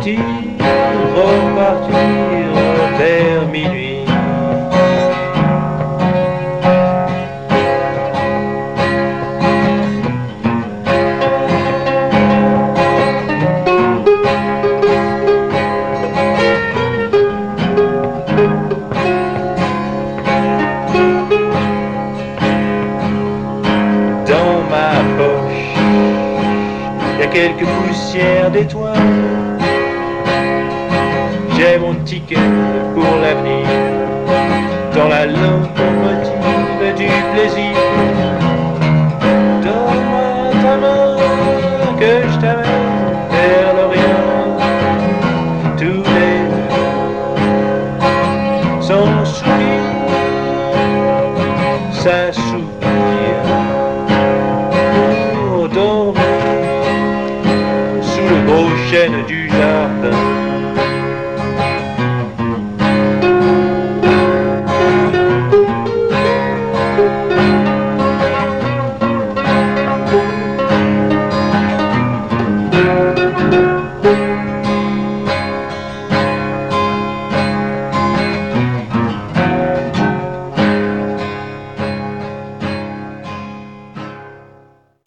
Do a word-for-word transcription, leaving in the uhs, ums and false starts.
repartir, repartir vers minuit. Quelques poussières d'étoiles, j'ai mon ticket pour l'avenir, dans la locomotive du plaisir. Donne-moi ta main, que je t'amène vers l'Orient. Tous les deux sans sourire, ça soupire pour dormir. Aux chaînes du jardin.